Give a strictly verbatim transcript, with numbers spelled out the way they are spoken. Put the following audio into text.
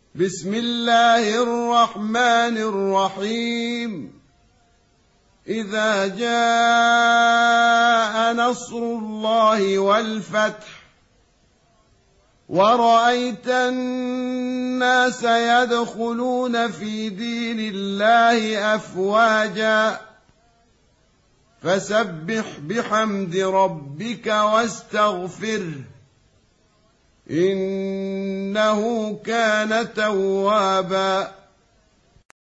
بسم الله الرحمن الرحيم إذا جاء نصر الله والفتح ورأيت الناس يدخلون في دين الله أفواجا فسبح بحمد ربك واستغفره إنه كان توابا